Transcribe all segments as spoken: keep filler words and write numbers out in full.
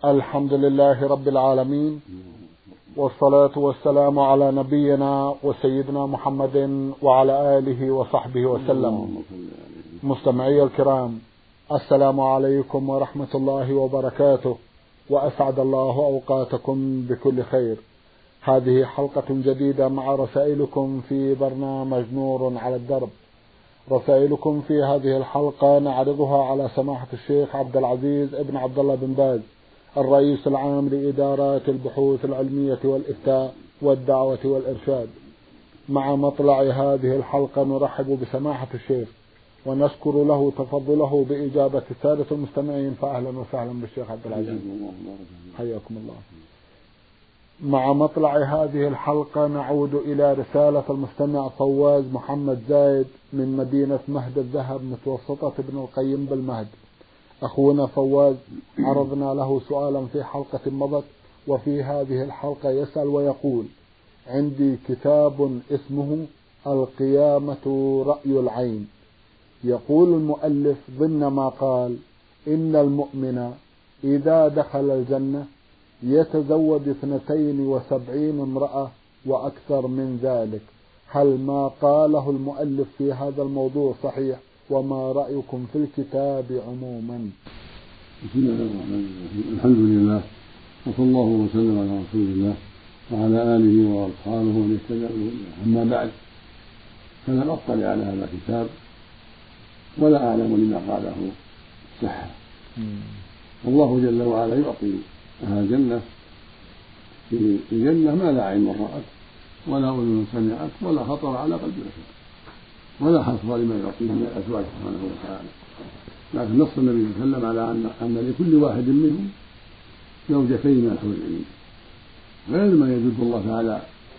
الحمد لله رب العالمين، والصلاة والسلام على نبينا وسيدنا محمد وعلى آله وصحبه وسلم. مستمعي الكرام، السلام عليكم ورحمة الله وبركاته، وأسعد الله أوقاتكم بكل خير. هذه حلقة جديدة مع رسائلكم في برنامج نور على الدرب. رسائلكم في هذه الحلقة نعرضها على سماحة الشيخ عبد العزيز ابن عبد الله بن باز، الرئيس العام لإدارات البحوث العلمية والإفتاء والدعوة والإرشاد. مع مطلع هذه الحلقة نرحب بسماحة الشيخ ونشكر له تفضله بإجابة السادة المستمعين، فأهلا وسهلا بالشيخ عبد العزيز، حياكم الله. مع مطلع هذه الحلقة نعود إلى رسالة المستمع فواز محمد زايد من مدينة مهد الذهب متوسطة ابن القيم بالمهد. أخونا فواز عرضنا له سؤالا في حلقة مضت، وفي هذه الحلقة يسأل ويقول: عندي كتاب اسمه القيامة رأي العين. يقول المؤلف ضمن ما قال إن المؤمن إذا دخل الجنة يتزوج اثنتين وسبعين امرأة وأكثر من ذلك، هل ما قاله المؤلف في هذا الموضوع صحيح؟ وما رأيكم في الكتاب عموما؟ بسم الله الرحمن الرحيم، الحمد لله، وصلى الله وسلم على رسول الله وعلى آله وأصحابه ومن اهتدى بهداه. أما بعد، فلم أطلع على هذا الكتاب ولا أعلم لما قاله صحة. الله جل وعلا يعطي أهل الجنة في الجنة ما لا عين رأت ولا أذن سمعت ولا خطر على قلب بشر، ولا حصر لما يعطيه من الأزواج سبحانه وتعالى. لكن نص النبي صلى الله عليه وسلم على أن أن لكل واحد منهم زوجتين من الحور العين، غير ما يزيد الله تعالى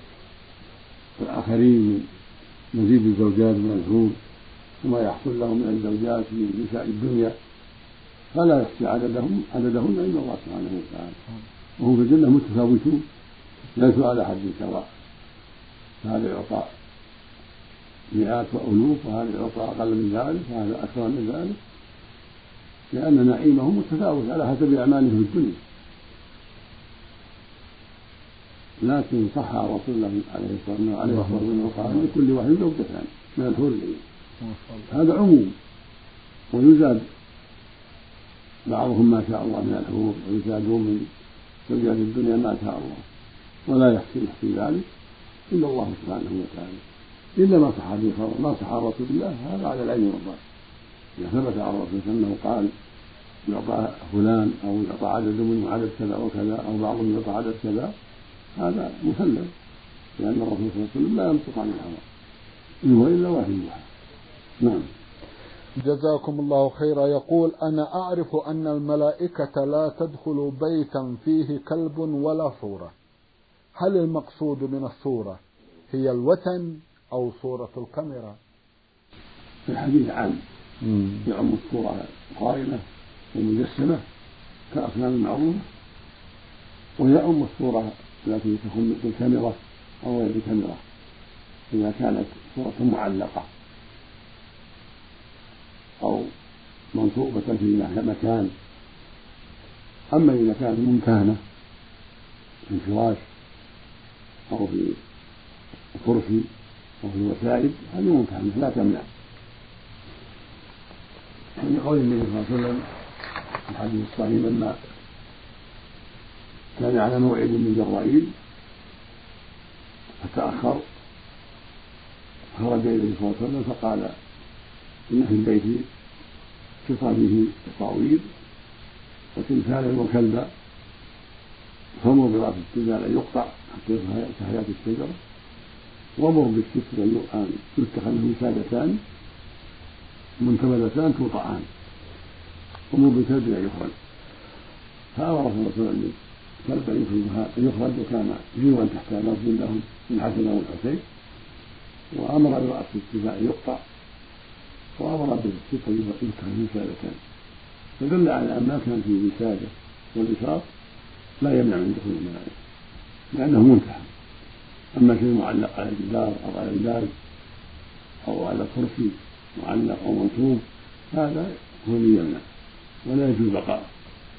الآخرين من مزيد الزوجات من الحور وما يحصل لهم من الزوجات من نساء الدنيا، فلا يخشى عددهم عددهن عند الله سبحانه وتعالى. وهم في الجنة متفاوتون، ليسوا على حد سواء، فهذا يعطى مئات وألوف وهذا يعطى أقل من ذلك وهذا أكثر من ذلك، لأن نعيمهم متفاوت على حسب أعمالهم في الدنيا. لكن صح رسول الله عليه الصلاة والسلام قال لكل واحد زوجتان من الحور العين، هذا عموم، ويزاد بعضهم ما شاء الله من الحور ويزادون من زوجات الدنيا ما شاء الله، ولا يحصي يحصي ذلك إلا الله سبحانه وتعالى، إلا ما صح به خبر ما صح رسول الله هذا على العين والرأس. إذا ثبت عن الرسول أنه قال يعطى فلان أو يعطى عدد منه عدد كذا وكذا أو بعضهم يعطى عدد كذا، هذا مسلم، لأن الرسول صلى الله عليه وسلم لا ينطق عن الهوى إن هو إلا وحي يوحى. نعم. جزاكم الله خيرا. يقول: أنا أعرف أن الملائكة لا تدخل بيتا فيه كلب ولا صورة، هل المقصود من الصورة هي الوثن أو صورة الكاميرا؟ الحديث عام يعم الصورة القائمة والمجسمة كأصنام المعروفة، ويعم الصورة التي تكون بالكاميرا أو غير الكاميرا إذا كانت صورة معلقة أو منصوبة في مكان. أما إذا كانت ممتهنة في الفراش أو في الكرسي أو في الوسائد هذه ممتهنة لا تمنع. من قول النبي صلى الله عليه وسلم في الحديث الصحيح لما كان على موعد من جبرائيل فتأخر خرج إليه صلى الله عليه وسلم فقال إن في البيت كصابه تصاوير وتمثالا وكلبا، فمر برأس التمثال أن يقطع حتى يصبح كحياة الشجرة، ومر بالستر أن يتخذ له وسادتان منتبذتان توطعان، ومر بالكلب أن يخرج. فأمر صلى الله عليه وسلم كلب أن يخرج وكان جيوا تحت مسجد لهم من حسن والحسين، وأمر برأس التمثال أن يقطع، وأمر بالستر أن يتخذ وسادتان، فدل على أن ما كان فيه وسادة والبساط لا يمنع من دخول الملائكة لأنه منتهى. أما شيء معلق على الجدار أو على الباب أو على كرسي معلق أو منصوب هذا هو الذي يمنع ولا يجوز بقاء.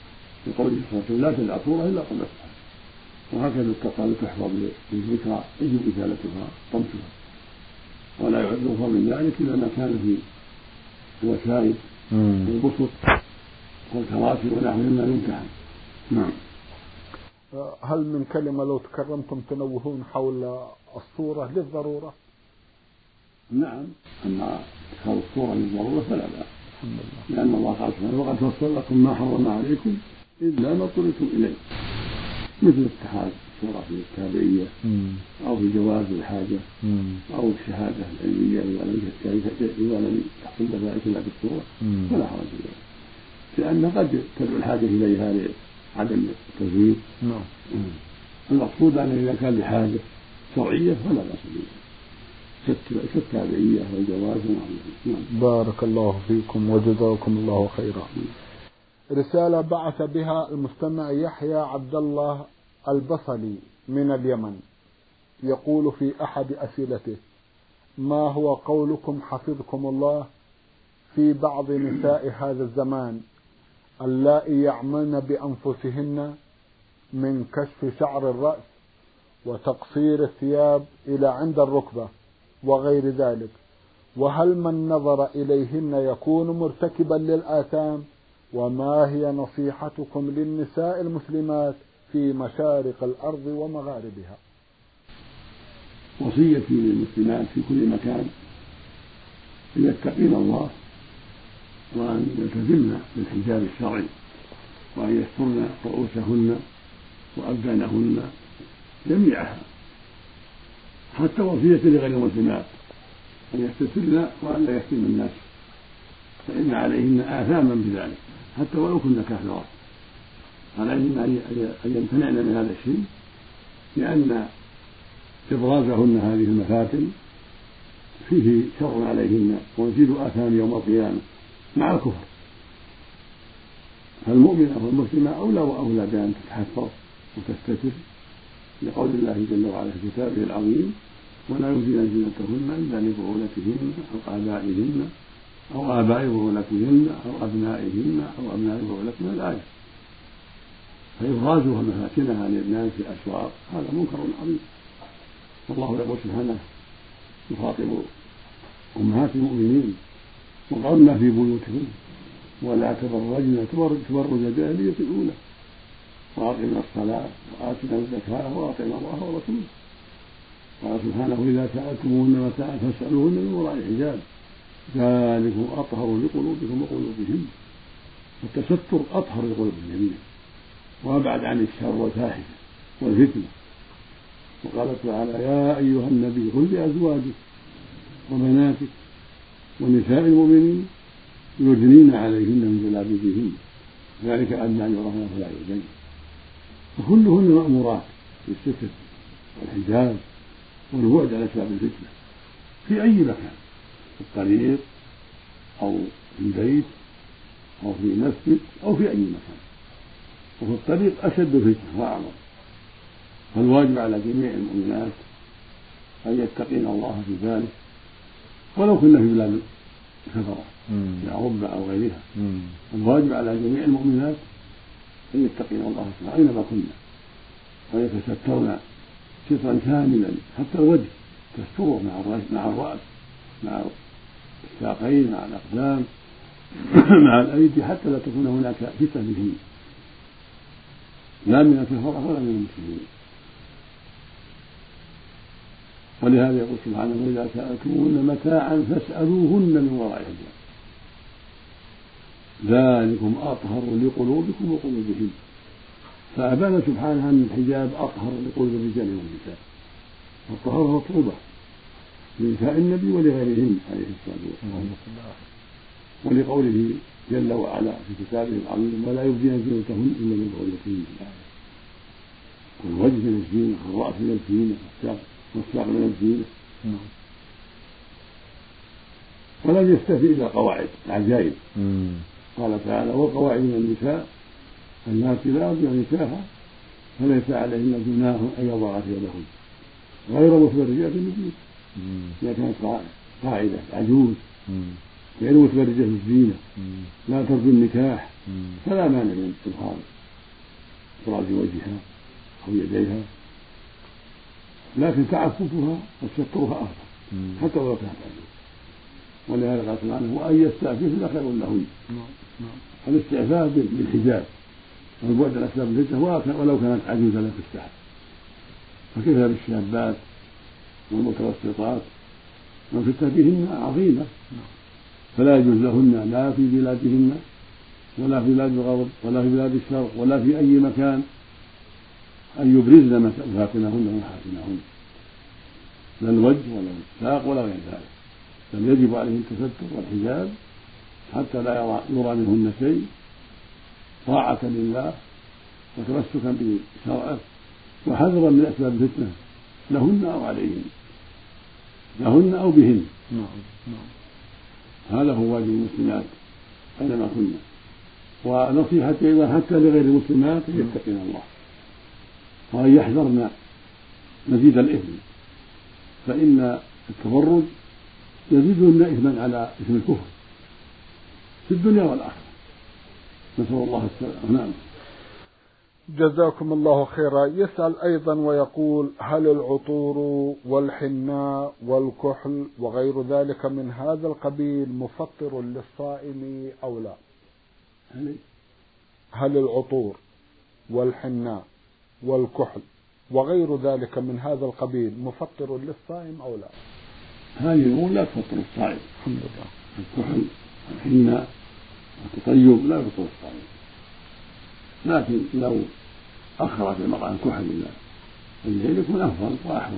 لقوله صلى الله عليه وسلم لا تدع صورة إلا طمسها. وهكذا التصالح تحفظ للذكرى يجب إزالتها طمسها، ولا يعذرها من ذلك إلا ما كان في الوسائد والبسط والكراسي ونحو مما يمتحن. نعم. هل من كلمة لو تكرمتم تنوهون حول الصورة للضرورة؟ نعم، أما اتخاذ الصورة للضرورة فلا بأس، لأن الله قال سبحانه وقد فصل لكم ما حرم عليكم إلا ما اضطررتم إليه، مثل اتخاذ الصورة في التابعية أو في جواز الحاجة أو الشهادة العلمية إذا لم تحصل ذلك إلا بالصورة فلا حرج ذلك، لأن قد تدعو الحاجة إليها لعدم التزوير. المقصود أنه إذا كان لحاجة شرعية فلا بأس به كالتابعية والجواز. بارك الله فيكم وجزاكم الله خيرا. رسالة بعث بها المستمع يحيى عبد الله البصلي من اليمن، يقول في أحد أسئلته: ما هو قولكم حفظكم الله في بعض نساء هذا الزمان اللائي يعملن بأنفسهن من كشف شعر الرأس وتقصير الثياب إلى عند الركبة وغير ذلك، وهل من نظر إليهن يكون مرتكبا للآثام؟ وما هي نصيحتكم للنساء المسلمات في مشارق الأرض ومغاربها؟ وصيتي للمسلمات في كل مكان أن يتقين الله وأن يلتزمن بالحجاب الشرعي وأن يسترن رؤوسهن وأبدانهن جميعها، حتى وصية لغير المسلمات أن يستترن وأن لا يفتن الناس، فإن عليهن آثاما بذلك حتى ولو كن كافرات. عليهن أن يمتنعن من هذا الشيء، لأن إبرازهن هذه المفاتن فيه شر عليهن ويزيد آثام يوم القيامة مع الكفر. فالمؤمنة والمسلمة أولى وأولى بأن تتحفظ وتستتر، لقول الله جل وعلا في كتابه العظيم: ولا يبدين زينتهن إلا لبعولتهن أو آبائهن أو آباء بعولتهن أو أبنائهن أو أبناء بعولتهن. الآية. فإبرازها مفاتنها للناس في الأسواق هذا منكر عظيم، والله يقول سبحانه يخاطب أمهات المؤمنين: وقرن في بيوتهن ولا تبرجن تبرج الجاهلية الأولى وأقمنا الصلاة وآتنا الزكاة وأطعنا الله ورسوله. قال سبحانه: إذا سألتموهن متاعا فاسألوهن من وراء حجاب ذلكم أطهر لقلوبكم وقلوبهم. التستر أطهر لقلوب الجميع وأبعد عن الشر والفاحشة والفتنة. وقال تعالى: يا أيها النبي قل لأزواجك وبناتك ونساء المؤمنين يدنين عليهن من جلابيبهن ذلك أدنى أن يرهن فلا يؤذين. فكلهن مأمورات بالستر والحجاب والبعد عن أسباب الفتنة في أي مكان، في الطريق أو في البيت أو في المسجد أو في أي مكان. وفي الطريق أشد فتنة وأعظم، فالواجب على جميع المؤمنات أن يتقين الله في ذلك ولو كنا في بلاد كفرة كأوروبا أو غيرها. الواجب على جميع المؤمنات أن يتقين الله سبحانه أينما كنا ويتسترن سترا كاملا حتى الوجه تستره مع الرأس مع الساقين مع الأقدام مع الأيدي حتى لا تكون هناك فتنة بهن لا من الكفرة ولا من المسلمين. ولهذا يقول سبحانه: إذا سألتموهن متاعا فاسألوهن من وراء حجاب ذلكم أطهر لقلوبكم وقلوبهم. فأبان سبحانه أن الحجاب أطهر لقلوب الرجال والنساء، والطهارة مطلوبة لنساء النبي ولغيرهم عليه الصلاة والسلام. ولقوله جل وعلا في كتابه العظيم: ولا يبدين زينتهن إلا من بعولتهن. والوجه من الزينة والرأس من الزينة والساق من الزينة. ولم يستثني إلا قواعد العجائب. قال تعالى: وقواعد من النساء اللاتي لا يرجون نكاحا فليس عليهن جناح أن يضعن ثيابهن غير متبرجات بالزينة. إذا كانت قاعدة عجوز غير متبرجة بالزينة لا ترجو النكاح فلا مانع من إظهار إفراج وجهها أو يديها، لكن تعففها وسترها أفضل حتى ولو كانت عجوز. ولهذا قال سبحانه وأن يستعففن خير لهن. الاستعفاف بالحجاب والبعد عن أسباب الفتنة ولو كانت عجوزة لا تستحب، فكيف بالشابات والمتوسطات والفتنة بهن عظيمة، فلا يجوز لهن لا في بلادهن ولا في بلاد الغرب ولا في بلاد الشرق ولا في أي مكان أن يبرزن مفاتنهن ومحاسنهن، لا الوجه ولا الساق ولا غير ذلك، بل يجب عليهن التستر والحجاب حتى لا يرى منهن شيء، طاعة لله وتمسكا بشرعه وحذرا من أسباب الفتنة لهن أو عليهن، لهن أو بهن. هذا هو واجب المسلمات أينما كنا. ونصيحة أيضا حتى لغير المسلمات أن يتقين الله وأن يحذرن مزيد الإثم، فإن التبرج يزيدهن إثما على إثم الكفر في الدنيا والآخرة، نسأل الله السلامة. نعم. جزاكم الله خيرا. يسأل أيضا ويقول: هل العطور والحناء والكحل وغير ذلك من هذا القبيل مفطر للصائم أو لا؟ هل العطور والحناء والكحل وغير ذلك من هذا القبيل مفطر للصائم أو لا؟ هذه الأمور لا تفطر الصائم الحمد لله. الكحل والحناء والتطيب لا يفطر الصائم، لكن لو أخرت المرأة الكحل إلى الليل يكون أفضل وأحوط.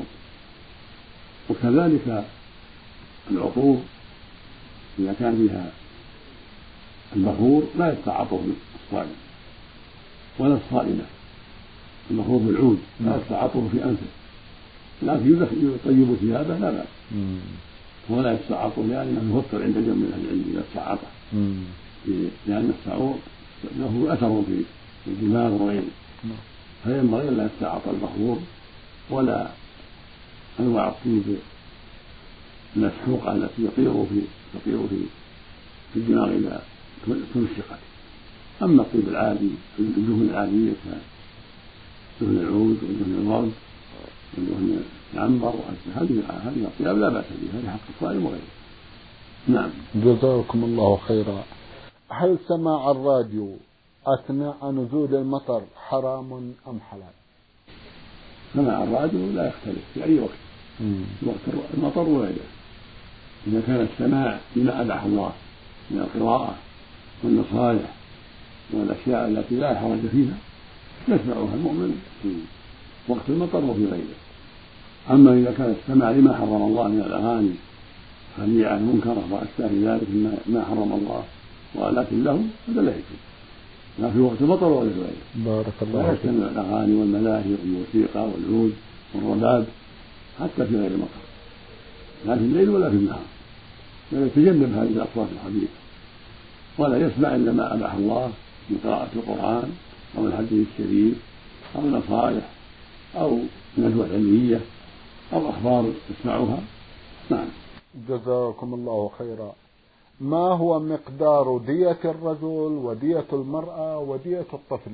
وكذلك العطور إذا كان فيها البخور لا يتعاطف الصائم ولا الصائمة، البخور بالعود لا يتعاطف في أنفه، لكن يطيب ثيابه لا بأس، ولا يتعاطف لأنه يفطر عند جمع من أهل العلم إذا استعاطه، لأن السعور له أثر في الدماغ وغيره، فينبغي أن لا يتعاطى البخور ولا أنواع الطيب المسحوقة التي يطير في تطير في في الدماغ إذا تنشقت. أما الطيب العادي الدهن العادية كدهن العود ودهن الورد ودهن العنبر هذه هذه الطياب لا بأس بها لحق الصائم وغيره. نعم. جزاكم الله خيرا. هل سماع الراديو أثناء نزول المطر حرام أم حلال؟ سماع الراديو لا يختلف في أي وقت، مم. وقت المطر وغيره، إذا كان السماع بما أباح الله من القراءة والنصائح والأشياء التي لا حرج فيها يسمعها المؤمن في وقت المطر وفي غيره. أما إذا كان السماع لما حرم الله من الأغاني خليعة منكرة وأشباه ذلك ما حرم الله وآلات له هذا لا يجوز، لا في وقت المطر ولا في غيره. بارك الله فيك. لا يستمع الأغاني والملاهي والموسيقى والعود والرباب حتى في غير المطر، لا في الليل ولا في النهار، ويتجنب هذه الأصوات الخبيثة، ولا يسمع إلا ما أباح الله من قراءة القرآن أو الحديث الشريف أو نصائح أو ندوة علمية أو أخبار يسمعها. نعم. جزاكم الله خيرا. ما هو مقدار دية الرجل ودية المرأة ودية الطفل؟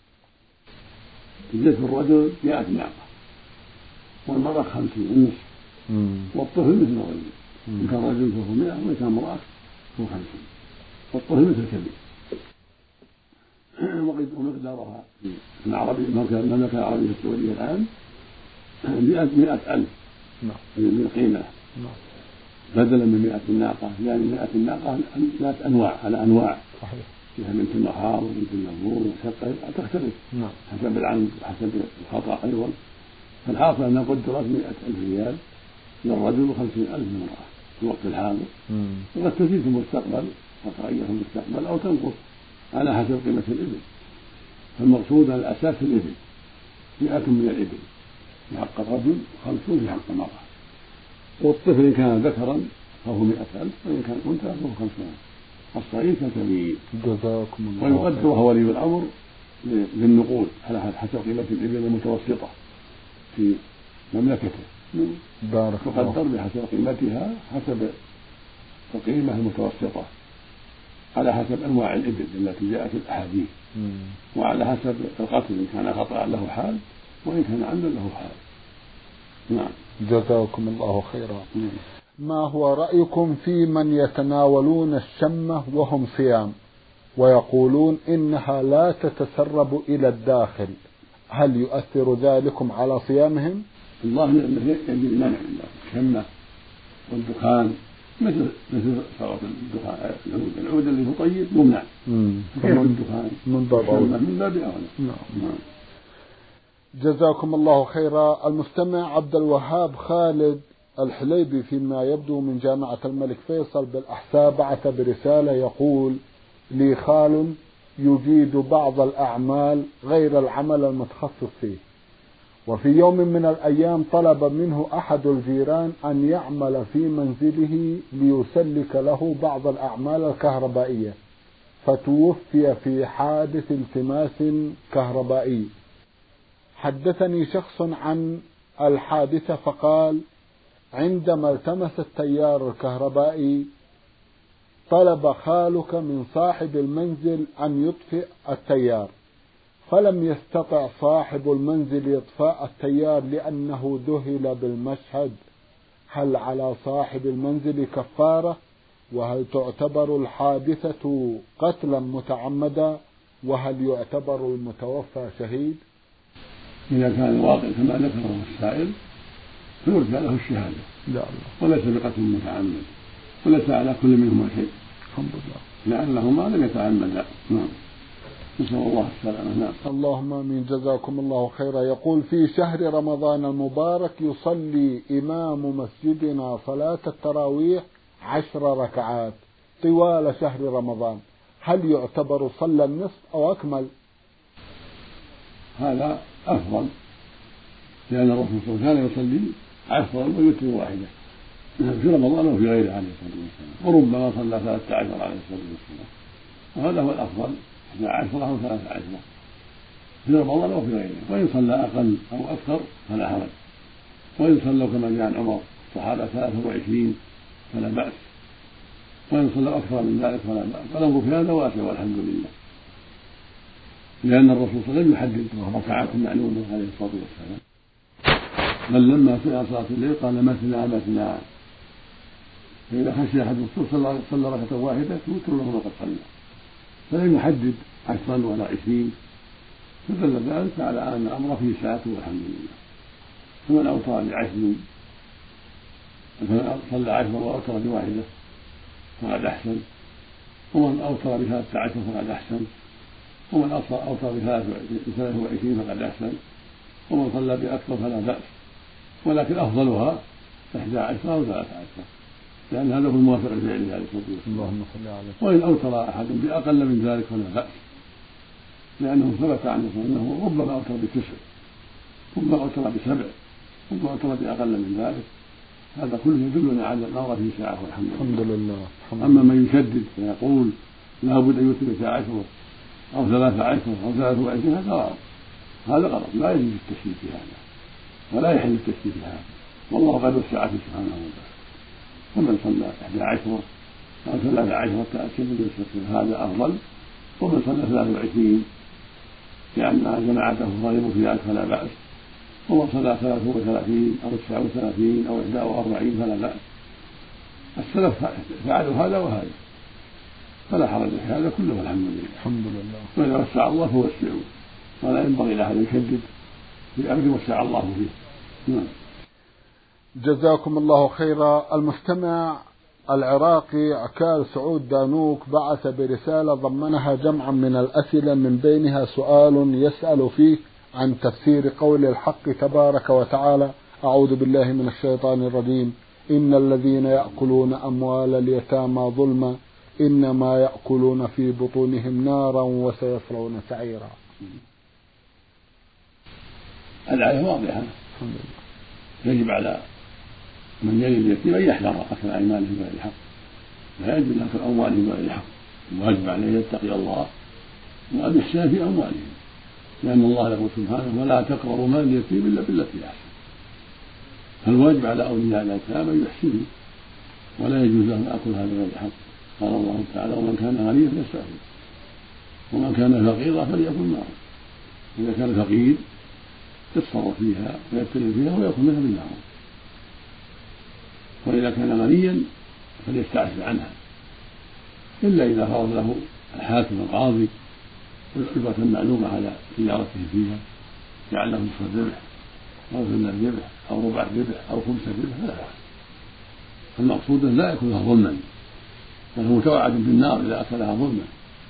دية الرجل مئة ناقة والمرأة خمسين ونصف والطفل مثل الرجل، إن كان رجل فهو مئة وإن كان امرأة فهو خمسين والطفل مثل الكبير. ومقدارها في المملكة العربية السعودية الآن مئة ألف من قيمة بدلا من مئة ناقة، يعني مئة ناقة ذات أنواع على أنواع، فيها بنت النهار وبنت النمور وشقة تختلف حسب العمد وحسب الخطأ أيضا. فالحاصل أنها قدرت مئة ألف ريال للرجل وخمسين ألف للمرأة في الوقت الحاضر، وقد تزيد في المستقبل وتغير في المستقبل أو تنقص على حسب قيمة الإبل. فالمقصود أن الأساس في الإبل مئة من الإبل في حق الرجل وخمسون في حق المرأة، والطفل إن كان ذكرا فهو مئة ألف وإن كان أنثى فهو خمسون ألف، الصغير كالكبير. جزاكم الله. ويقدرها ولي الأمر بالنقود على حسب قيمة الإبل المتوسطة في مملكته، تقدر بحسب قيمتها حسب القيمة المتوسطة على حسب أنواع الإبل التي جاءت في الأحاديث، وعلى حسب القتل إن كان خطأ له حال وإن كان عمدا له حال. نعم. جزاكم الله خيرا. مم. ما هو رأيكم في من يتناولون الشمة وهم صيام ويقولون إنها لا تتسرب إلى الداخل، هل يؤثر ذلكم على صيامهم؟ الله يجب المنع من الشمة والدخان مثل مثل صوت الدخان العود العود اللي هو طيب يمنع. كيف الدخان من باب أولى من باب أولى. نعم. جزاكم الله خيرا. المستمع عبد الوهاب خالد الحليبي فيما يبدو من جامعة الملك فيصل بالأحساء بعث برسالة يقول: لي خال يجيد بعض الأعمال غير العمل المتخصص فيه، وفي يوم من الأيام طلب منه أحد الجيران أن يعمل في منزله ليسلك له بعض الأعمال الكهربائية، فتوفي في حادث التماس كهربائي. حدثني شخص عن الحادثة فقال: عندما التمس التيار الكهربائي طلب خالك من صاحب المنزل أن يطفئ التيار، فلم يستطع صاحب المنزل إطفاء التيار لأنه ذهل بالمشهد. هل على صاحب المنزل كفارة؟ وهل تعتبر الحادثة قتلا متعمدا؟ وهل يعتبر المتوفى شهيد؟ إذا كان الواقع كما ذكره السائل فيرجى له الشهادة وليس بقتل متعمد، وليس على كل منهما شيء الحمد لله لأنهما لم يتعمدا. نعم. نسأل الله السلامة. نعم. اللهم آمين. جزاكم الله خيرا. يقول: في شهر رمضان المبارك يصلي إمام مسجدنا صلاة التراويح عشر ركعات طوال شهر رمضان، هل يعتبر صلى النصف أو أكمل؟ هذا أفضل، لأن الرسول صلى الله عليه وسلم كان يصلي عشرا ويوتر واحدة في رمضان وفي غيره عليه الصلاة والسلام، وربما صلى ثلاثة عشر عليه الصلاة والسلام، وهذا هو الأفضل، اثنا عشر أو ثلاثة عشر في رمضان وفي غيره. وإن صلى أقل أو أكثر فلا حرج، وإن صلوا كما جاء عن عمر الصحابة ثلاثة وعشرين فلا بأس، وإن صلوا أكثر من ذلك فلا بأس. والأمر في هذا واسع والحمد لله، لأن الرسول صلى الله عليه وسلم يحدد ركعات معلومة عليه الصلاة والسلام، بل لما سئل صلاة الليل قال مثنى مثنى، فإذا خشي أحد الصلاة صلى ركعة واحدة توتر له وقد صلى، فلم يحدد عشرا ولا عشرين، فدل ذلك على أن الأمر فيه سعة والحمد لله. فمن أوتر بعشر فمن صلى عشرا وأوتر بواحدة فقد أحسن، ومن أوتر بثلاثة عشر فقد أحسن، ومن أوتر بثلاثة وعشرين فقد أحسن، ومن صلى بأكثر فلا بأس، ولكن أفضلها إحدى عشر أو ثلاثة عشر، لأن هذا هو الموافق لفعله عليه الصلاة والسلام. وإن أوتر أحد بأقل من ذلك فلا بأس، لأنه ثبت عنه أنه ربما أوتر بتسع، ربما أوتر بسبع، ربما أوتر بأقل من ذلك، هذا كله يدلنا على الأمر في ساعة والحمد لله. أما من يشدد ويقول لا بد أن يوتر عشر أو ثلاثة عشر أو ثلاثة وعشرين هذا غلط، هذا غلط، لا يجوز التشديد في هذا ولا يحل التشديد في هذا، والله قد وسع سبحانه وتعالى. ومن صلى إحدى عشرة أو ثلاثة عشرة تأكد هذا أفضل، ومن صلى ثلاثة وعشرين لأن جماعته الظالم في ذلك فلا بأس، ومن صلى ثلاثة وثلاثين أو تسعة وثلاثين أو إحدى وأربعين فلا بأس. السلف فعلوا هذا وهذا فلا حرج في هذا كله والحمد لله. الحمد لله. وإذا وسع الله فوسعوا، ولا ينبغي لأحد يشدد في أمر وسع الله فيه. نعم. جزاكم الله خيرا. المستمع العراقي عكال سعود دانوك بعث برسالة ضمنها جمعا من الأسئلة، من بينها سؤال يسأل فيه عن تفسير قول الحق تبارك وتعالى: أعوذ بالله من الشيطان الرجيم، إن الذين يأكلون أموال اليتامى ظلما إنما يأكلون في بطونهم نارا وسيصلون سعيرا. الآية واضحة، يجب على من يلي اليتيم أن يحذر أكل أيمانه بغير الحق، لا يجب أن أكل أموالهم بغير الحق، الواجب عليه أن يتقي الله وأن يحسن في أموالهم، لأن الله يقول سبحانه: ولا تقربوا مال اليتيم إلا بالتي أحسن. فالواجب على أولياء الأيتام أن يحسنوا، ولا يجوز لهم أكلها بغير الحق، قال الله تعالى ومن كان غنيا فليستعفف ومن كان فقيرا فليكن معه. إذا كان فقير يتصرف فيها ويبتلي فيها ويأكل منها بالمعروف، وإذا كان غنيا فليستعفف عنها، إلا إذا فرض له الحاكم القاضي الإجرة المعلومة على تجارته فيها، جعل له نصف الربح أو ثلث الربح أو ربع الربح أو خمس الربح فلا بأس. المقصود لا يكون لها ظلما، بل هو متوعد بالنار إذا أكلها ظلما،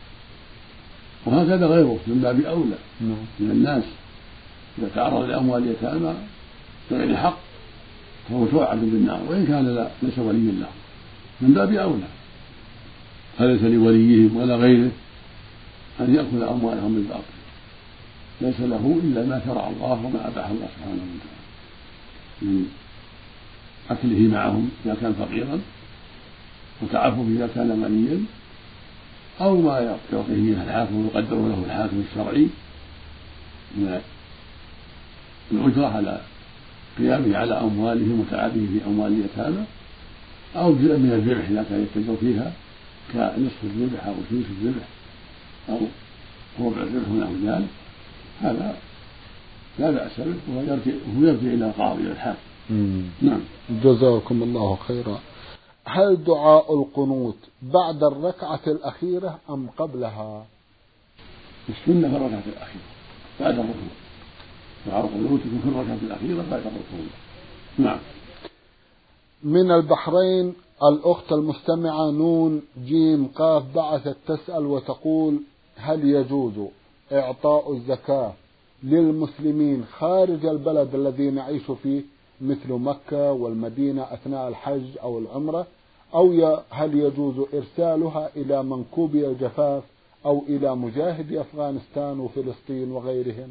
وهكذا غيره من باب أولى من الناس إذا تعرض لأموال اليتامى بغير حق فهو متوعد بالنار وإن كان ليس وليا له، من باب أولى. فليس لوليهم ولا غيره أن يأكل أموالهم بالباطل، ليس له إلا ما شرع الله وما أباح الله سبحانه وتعالى من أكله معهم إذا كان فقيرا، وتعفف إذا كان غنيا، أو ما يعطيه منها الحاكم ويقدر له الحاكم الشرعي من الأجرة على قيامه على أموالهم وتعبه في أموال اليتامى، أو جزء من الربح إذا كان يتجر فيها كنصف الربح أو ثلث الربح أو ربع الربح ونحو ذلك، هذا لا بأس به وهو يرجع إلى القاضي والحاكم. نعم. جزاكم الله خيرا. هل دعاء القنوت بعد الركعة الأخيرة أم قبلها؟ السنة في الركعة الأخيرة بعد الركوع، دعاء القنوت يكون في الركعة الأخيرة بعد الركوع. نعم. من البحرين الأخت المستمعة نون جيم قاف بعثت تسأل وتقول: هل يجوز إعطاء الزكاة للمسلمين خارج البلد الذي نعيش فيه مثل مكة والمدينة أثناء الحج أو العمرة، أو هل يجوز إرسالها إلى منكوبي الجفاف أو إلى مجاهدي أفغانستان وفلسطين وغيرهم؟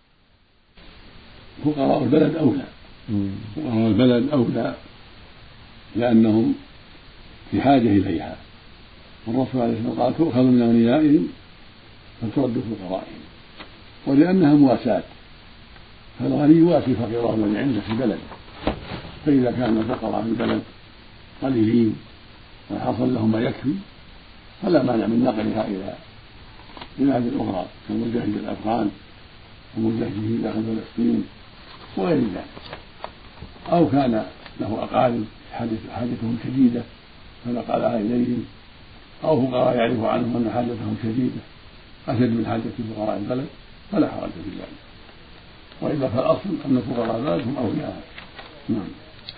فقراء البلد أولى، فقراء البلد أولى لأنهم في حاجة إليها، والرسول عليه الصلاة والسلام قال تؤخذ من أغنيائهم فترد في فقرائهم، ولأنها مواساة، فالغني يواسي فقيره الذي عنده في بلده، فإذا كان الفقراء في البلد قليلين وحصل لهم ما يكفي فلا مانع من نقلها إلى بلاد أخرى كمجاهد الأفغان ومجاهدين داخل فلسطين وغير ذلك، أو كان له أقارب حاجتهم شديدة فنقلها إليهم، أو فقراء يعرف عنهم أن حاجتهم شديدة أشد من حاجة فقراء البلد فلا حرج في ذلك، وإلا فالأصل أن فقراء البلد هم أولياء. نعم.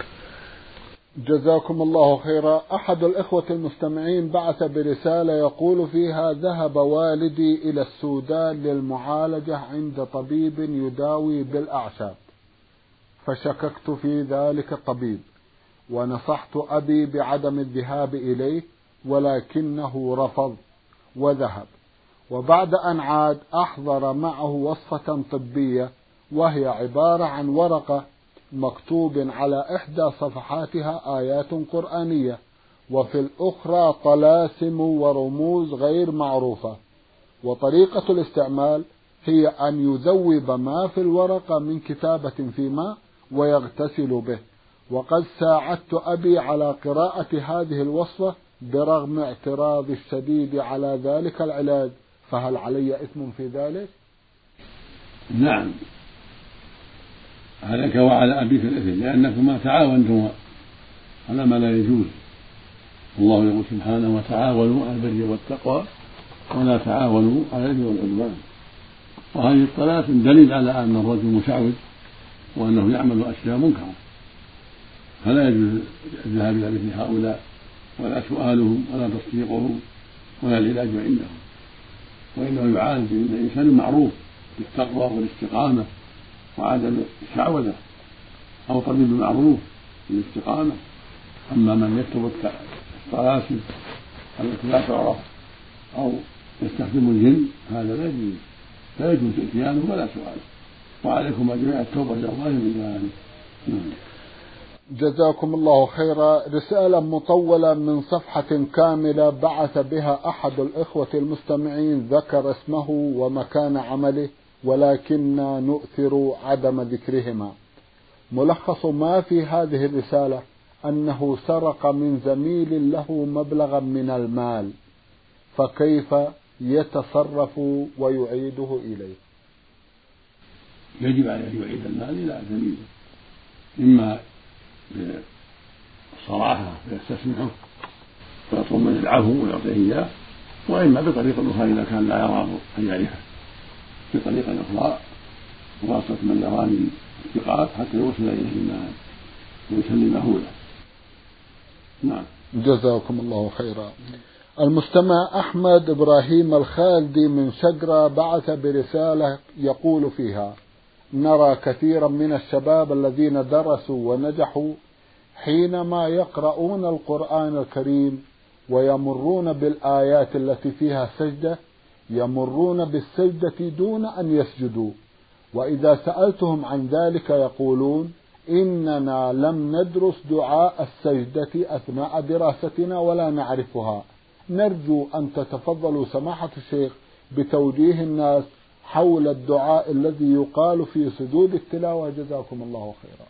جزاكم الله خيرا. أحد الإخوة المستمعين بعث برسالة يقول فيها: ذهب والدي إلى السودان للمعالجة عند طبيب يداوي بالأعشاب، فشككت في ذلك الطبيب ونصحت أبي بعدم الذهاب إليه ولكنه رفض وذهب، وبعد أن عاد أحضر معه وصفة طبية وهي عبارة عن ورقة مكتوب على إحدى صفحاتها آيات قرآنية وفي الأخرى طلاسم ورموز غير معروفة، وطريقة الاستعمال هي أن يذوب ما في الورقة من كتابة في ماء ويغتسل به، وقد ساعدت أبي على قراءة هذه الوصفة برغم اعتراض الشديد على ذلك العلاج، فهل علي إثم في ذلك؟ نعم، عليك وعلى أبيك الإثم لأنكما تعاونتما على ما لا يجوز. الله يقول سبحانه: وتعاونوا على البر والتقوى ولا تعاونوا على الإثم والعدوان. وهذه الطلاسم دليل على أن الرجل مشعوذ وأنه يعمل أشياء منكرة، فلا يجوز الذهاب إلى مثل هؤلاء ولا سؤالهم ولا تصديقهم ولا العلاج عندهم، وإنه يعالج عند إنسان معروف بالتقوى والاستقامة وعدم الشعوذة، أو طبيب معروف بالاستقامة. أما من يكتب الطلاسم التي لا تعرف أو يستخدم الجن هذا لا يجوز، لا يجوز إتيانه ولا سؤاله، وعليكم جميع التوبة إلى الله من ذلك. جزاكم الله خيرا. رسالة مطولة من صفحة كاملة بعث بها أحد الإخوة المستمعين، ذكر اسمه ومكان عمله ولكننا نؤثر عدم ذكرهما. ملخص ما في هذه الرسالة أنه سرق من زميل له مبلغا من المال، فكيف يتصرف ويعيده إليه؟ يجب عليه أن يعيد المال إلى زميله، إما بالصراحة فيستسمحه ويطلب منه العفو ويعطيه إياه، وإما بطريقة أخرى إذا كان لا يراه أن يعرفه بطريقة أخرى واسطة من يراني الثقات حتى يوصل إليه المال ويسلمه له. نعم. جزاكم الله خيرا. المستمع أحمد إبراهيم الخالدي من شقرة بعث برسالة يقول فيها: نرى كثيرا من الشباب الذين درسوا ونجحوا حينما يقرؤون القرآن الكريم ويمرون بالآيات التي فيها سجدة يمرون بالسجدة دون أن يسجدوا، وإذا سألتهم عن ذلك يقولون إننا لم ندرس دعاء السجدة أثناء دراستنا ولا نعرفها. نرجو أن تتفضلوا سماحة الشيخ بتوجيه الناس حول الدعاء الذي يقال في سجود التلاوة، جزاكم الله خيرا.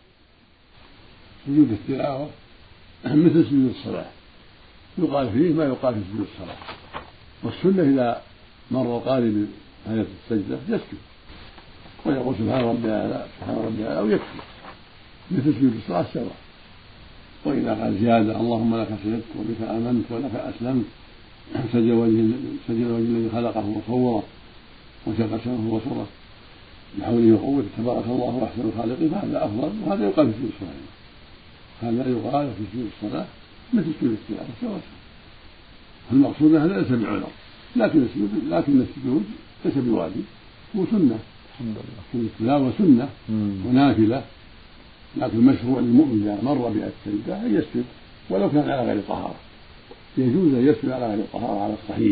سجود التلاوة مثل سجود الصلاة، يقال فيه ما يقال في سجود الصلاة، والسنة إذا مر القارئ بآية السجدة يسجد ويقول سبحان ربي الأعلى سبحان ربي الأعلى، أو يكفي مثل سجود الصلاة سواء. وإذا قال زيادة اللهم لك سجدت وبك آمنت ولك أسلمت سجد وجه الذي خلقه وصوره وشق سمعه وبصره بحوله وقوته تبارك الله أحسن الخالقين، فهذا أفضل، وهذا يقال في سجود الصلاة. هذا يقال في سجود الصلاة مثل سجود التلاوة سواء. المقصود هذا ليس بعذر، لكن السجود لكن السجود ليس بواجب، هو سنة. الحمد لله. سجود التلاوة سنة ونافلة، لكن مشروع للمؤمن إذا مر بآية السجدة أن يسجد ولو كان على غير طهارة، يجوز أن يسجد على غير طهارة على الصحيح،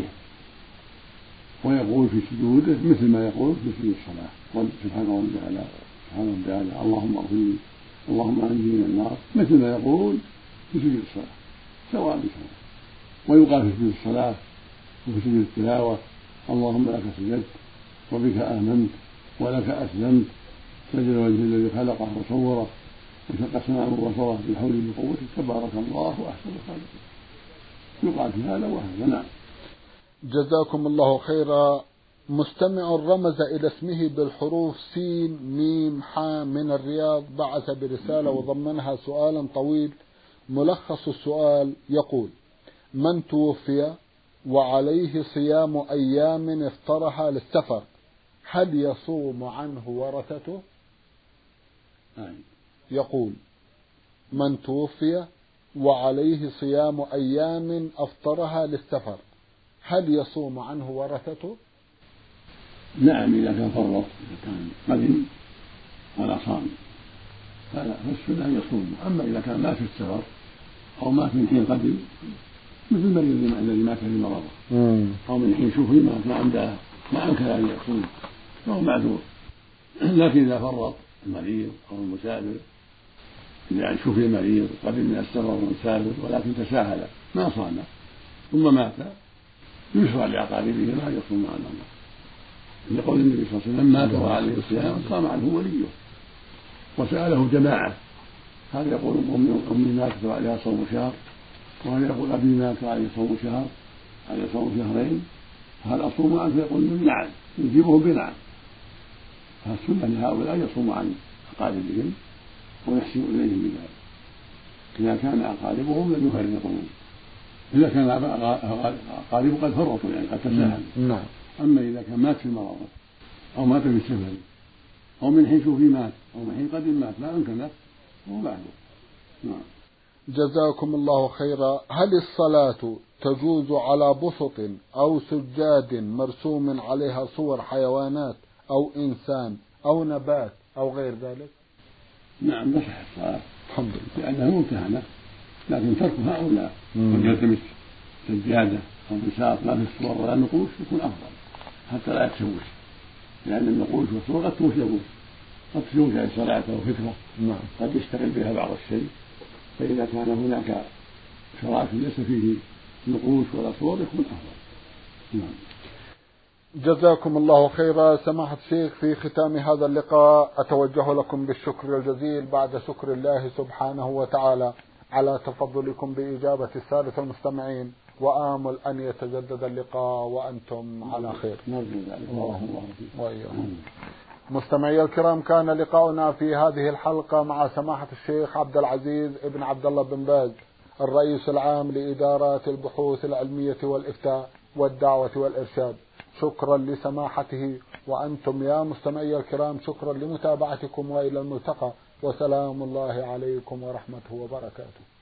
ويقول في سجوده مثل ما يقول في سجود الصلاة: سبحان ربي الأعلى سبحان ربي الأعلى اللهم اغفر لي اللهم أنجني من النار، مثل ما يقول في سجود الصلاة سواء بسواء. ويقال في سجود الصلاة وفي سجود التلاوة: اللهم لك سجدت وبك آمنت ولك أسلمت سجد وجه الذي خلقه وصوره وشق سمعه وبصره بحوله وقوته تبارك الله أحسن الخالقين. يقال في هذا وهذا. نعم. جزاكم الله خيرا. مستمع رمز إلى اسمه بالحروف سين ميم حا من الرياض بعث برسالة وضمنها سؤالا طويل. ملخص السؤال يقول: من توفي وعليه صيام أيام افطرها للسفر هل يصوم عنه ورثته؟ يقول: من توفي وعليه صيام أيام أفطرها للسفر هل يصوم عنه ورثته؟ نعم، إذا كان فرط، إذا كان قدم ولا صام فالسنة أن يصوم. أما إذا كان مات في السفر أو مات من حين قدم مثل المريض الذي مات في مرضه أو من حين شوفي مات ما عنده ما أمكن أن يصوم فهو معذور. لكن إذا فرط المريض أو المسافر، إذا شوفي المريض قدم من السفر والمسافر ولكن تساهل ما صام ثم مات يشرع لأقاربه ما يصوم عن الله، لقول النبي صلى الله عليه وسلم: مات وعليه الصيام صام عنه وليه. وسأله جماعة، هذا يقول أمي ماتت وعليها صوم شهر، وهذا يقول أبي مات وعليه صوم شهر عليه صوم شهرين، فهل أصوم عنه؟ فيقول نعم، يجيبهم بنعم. فالسنة لهؤلاء يصوم عن أقاربهم ويحسن إليهم بذلك إذا كان أقاربهم لم يفرقون، إذا كان أقاربه قد فرطوا يعني قد تساهلوا. أما إذا كان مات في المرض أو مات في السفر أو من حين شوفي مات أو من حين قدم مات لا يمكن له هو معذور. نعم. جزاكم الله خيرا. هل الصلاة تجوز على بسط أو سجاد مرسوم عليها صور حيوانات أو إنسان أو نبات أو غير ذلك؟ نعم، تصح الصلاة الحمد لله لأنها ممتهنة، لكن تركها أولى. قد يلتمس سجادة أو بساط ما في الصور ولا نقوش يكون أفضل حتى لا يتشوش، لأن النقوش والصور قد تشوش قد تشوش عن صلاة أو فكرة نعم. قد يشتغل بها بعض الشيء، فإذا كان هناك شرائط ليس فيه نقوش ولا صور يكون أفضل. نعم. جزاكم الله خيرا. سماحة الشيخ، في ختام هذا اللقاء أتوجه لكم بالشكر الجزيل بعد شكر الله سبحانه وتعالى على تفضلكم بإجابة السادة المستمعين، وآمل أن يتجدد اللقاء وأنتم على خير. اللهم وإياكم. مستمعي الكرام، كان لقاؤنا في هذه الحلقة مع سماحة الشيخ عبد العزيز ابن عبد الله بن باز، الرئيس العام لإدارات البحوث العلمية والإفتاء والدعوة والإرشاد. شكرا لسماحته، وأنتم يا مستمعي الكرام شكرا لمتابعتكم، وإلى الملتقى، وسلام الله عليكم ورحمته وبركاته.